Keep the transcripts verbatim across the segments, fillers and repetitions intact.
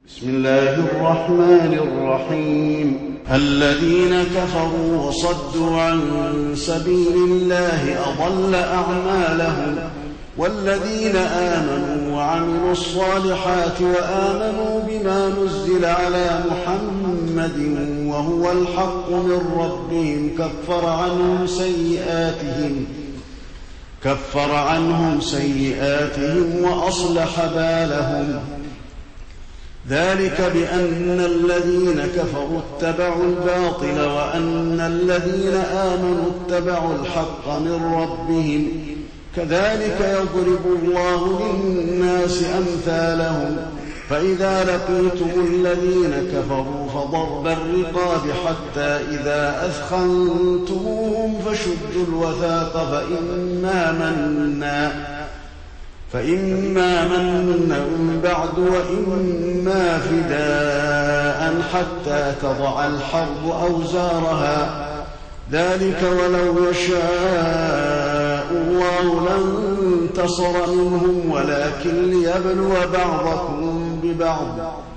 بسم الله الرحمن الرحيم. الذين كفروا وصدوا عن سبيل الله أضل أعمالهم، والذين آمنوا وعملوا الصالحات وآمنوا بما نزل على محمد وهو الحق من ربهم كفر عنهم سيئاتهم كفر عنهم سيئاتهم وأصلح بالهم. ذلك بأن الذين كفروا اتبعوا الباطل وأن الذين آمنوا اتبعوا الحق من ربهم، كذلك يضرب الله للناس أمثالهم. فإذا لقيتم الذين كفروا فضرب الرقاب حتى إذا أثخنتموهم فشدوا الوثاق فإما منا فإما منا بعد وإما فداء حتى تضع الحرب أوزارها. ذلك ولو يشاء الله لانتصر منهم ولكن ليبلو بعضكم ببعض.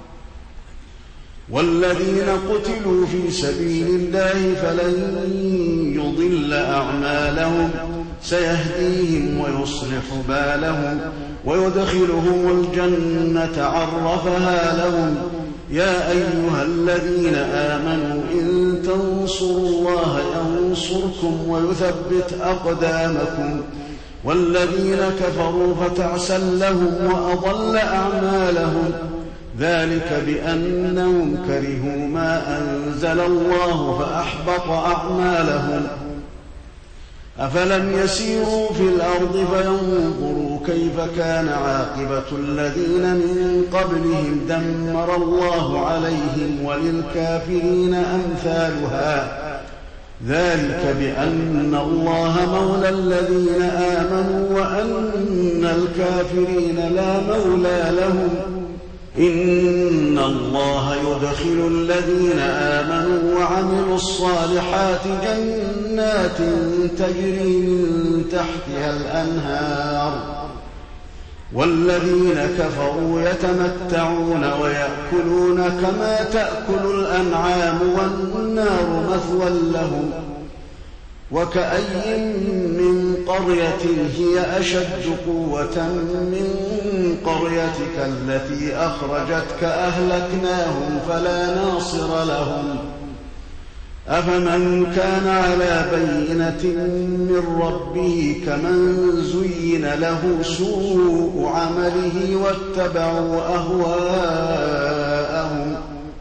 والذين قتلوا في سبيل الله فلن يضل أعمالهم، سيهديهم ويصلح بالهم ويدخلهم الجنة عرفها لهم. يا أيها الذين آمنوا إن تنصروا الله ينصركم ويثبت أقدامكم. والذين كفروا فتعسا لهم وأضل أعمالهم. ذلك بأنهم كرهوا ما أنزل الله فأحبط أعمالهم. أفلم يسيروا في الأرض فينظروا كيف كان عاقبة الذين من قبلهم دمر الله عليهم وللكافرين أمثالها. ذلك بأن الله مولى الذين آمنوا وأن الكافرين لا مولى لهم. إن الله يدخل الذين آمنوا وعملوا الصالحات جنات تجري من تحتها الأنهار، والذين كفروا يتمتعون ويأكلون كما تأكل الأنعام والنار مثوى لهم. وكأي من قرية هي أشد قوة من قريتك التي أخرجتك أهلكناهم فلا ناصر لهم. أفمن كان على بينة من ربه كمن زين له سوء عمله واتبعوا أهواءهم.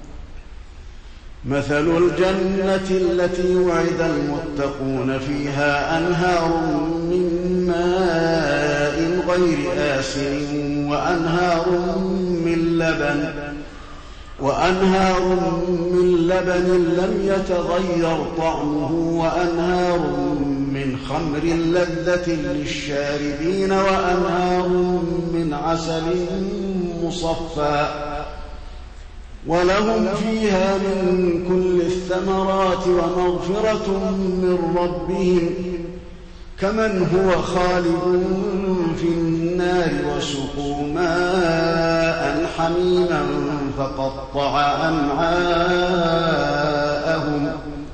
مثل الجنة التي وعد المتقون فيها أنهار من ماء غير آسن وأنهار من لبن وأنهار من لبن لم يتغير طعمه وأنهار من خمر لذة للشاربين وأنهار من عسل مصفى ولهم فيها من كل الثمرات ومغفرة من ربهم كمن هو خالد في النار وسقوا ماء حميما فقطع أمعاءهم.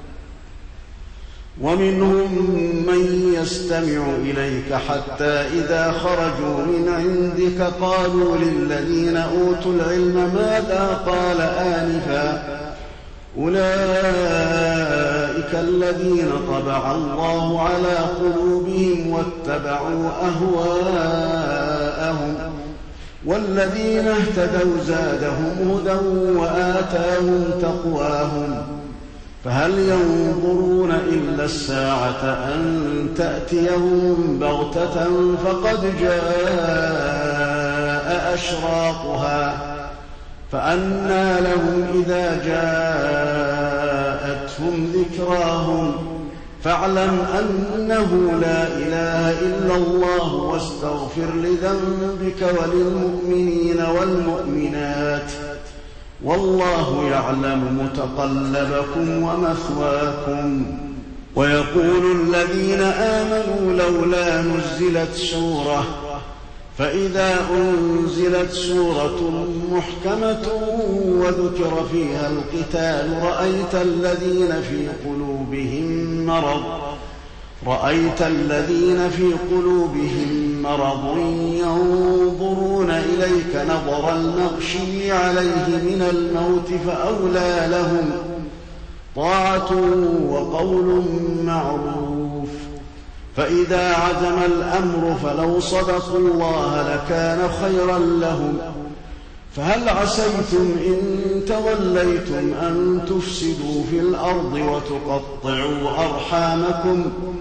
ومنهم من يستمع إليك حتى إذا خرجوا من عندك قالوا للذين أوتوا العلم ماذا قال آنفا. أولئك الذين طبع الله على قلوبهم واتبعوا أهواءهم. والذين اهتدوا زادهم هدى وآتاهم تقواهم. فهل ينظرون إلا الساعة أن تأتيهم بغتة فقد جاء أشراطها فأنى لهم إذا جاءتهم ذكراهم. فاعلم أنه لا إله إلا الله واستغفر لذنبك وللمؤمنين والمؤمنات والله يعلم متقلبكم ومثواكم. ويقول الذين آمنوا لولا نزلت سورة فإذا أنزلت سورة محكمة وذكر فيها القتال رأيت الذين في قلوبهم مرض رأيت الذين في قلوبهم مرض ينظرون إليك نظر المغشي عليه من الموت فأولى لهم طاعة وقول معروف. فإذا عزم الأمر فلو صدقوا الله لكان خيرا لهم. فهل عسيتم إن توليتم أن تفسدوا في الأرض وتقطعوا أرحامكم؟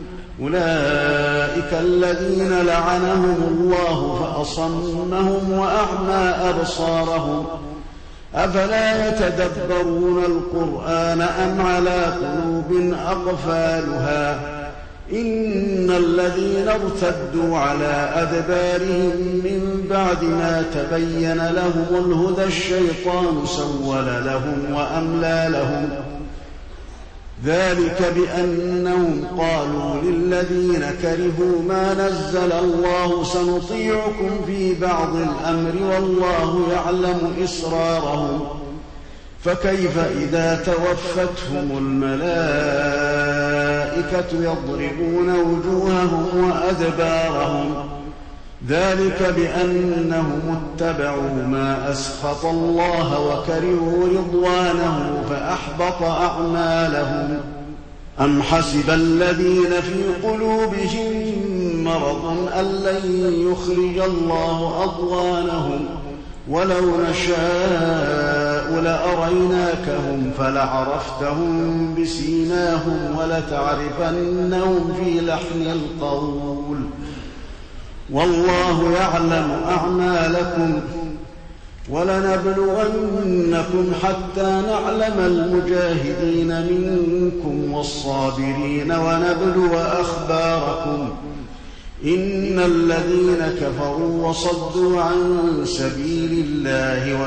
أولئك الذين لعنهم الله فأصمهم وأعمى أبصارهم. أفلا يتدبرون القرآن أم على قلوب أقفالها؟ إن الذين ارتدوا على أدبارهم من بعد ما تبين لهم الهدى الشيطان سول لهم وأملى لهم. ذلك بأنهم قالوا للذين كرهوا ما نزل الله سنطيعكم في بعض الأمر والله يعلم إسرارهم. فكيف إذا توفتهم الملائكة يضربون وجوههم وأدبارهم؟ ذلك بأنهم اتبعوا ما أسخط الله وكرهوا رضوانه فأحبط أعمالهم. أم حسب الذين في قلوبهم مرض أن لن يخرج الله أضغانهم ولو نشاء لأريناكهم فلعرفتهم بسيماهم ولتعرفنهم في لحن القول والله يعلم أعمالكم ولنبلونكم حتى نعلم المجاهدين منكم والصابرين ونبلو أخباركم. إن الذين كفروا وصدوا عن سبيل الله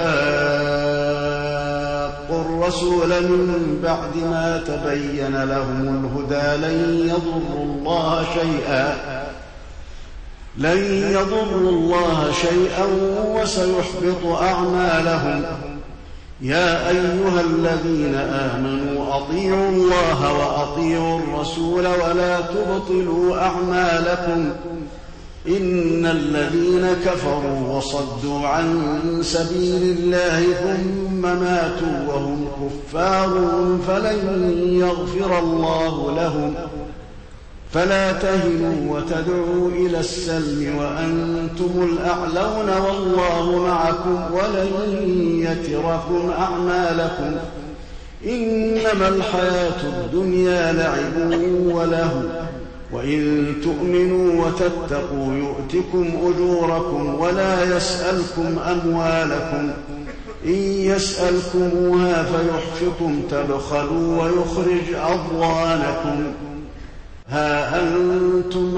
وشاقوا الرسول من بعد ما تبين لهم الهدى لن يضروا الله شيئا لن يضروا الله شيئا وسيحبط أعمالهم. يا أيها الذين آمنوا أطيعوا الله وأطيعوا الرسول ولا تبطلوا أعمالكم. إن الذين كفروا وصدوا عن سبيل الله ثم ماتوا وهم كفار فلن يغفر الله لهم. فلا تهنوا وتدعوا إلى السلم وأنتم الأعلون والله معكم ولن يتركم أعمالكم. إنما الحياة الدنيا لعب ولهو وإن تؤمنوا وتتقوا يؤتكم أجوركم ولا يسألكم أموالكم. إن يسألكموها فيحفكم تبخلوا ويخرج أضغانكم. ها أنتم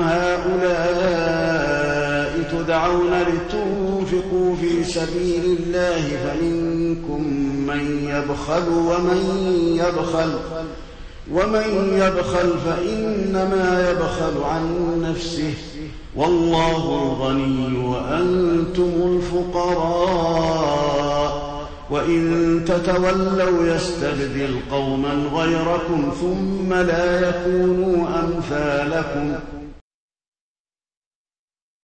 هؤلاء تدعون لتنفقوا في سبيل الله فمنكم من يبخل ومن يبخل ومن يبخل فإنما يبخل عن نفسه والله الغني وأنتم الفقراء. وإن تتولوا يستبدل قوما غيركم ثم لا يكونوا أمثالكم.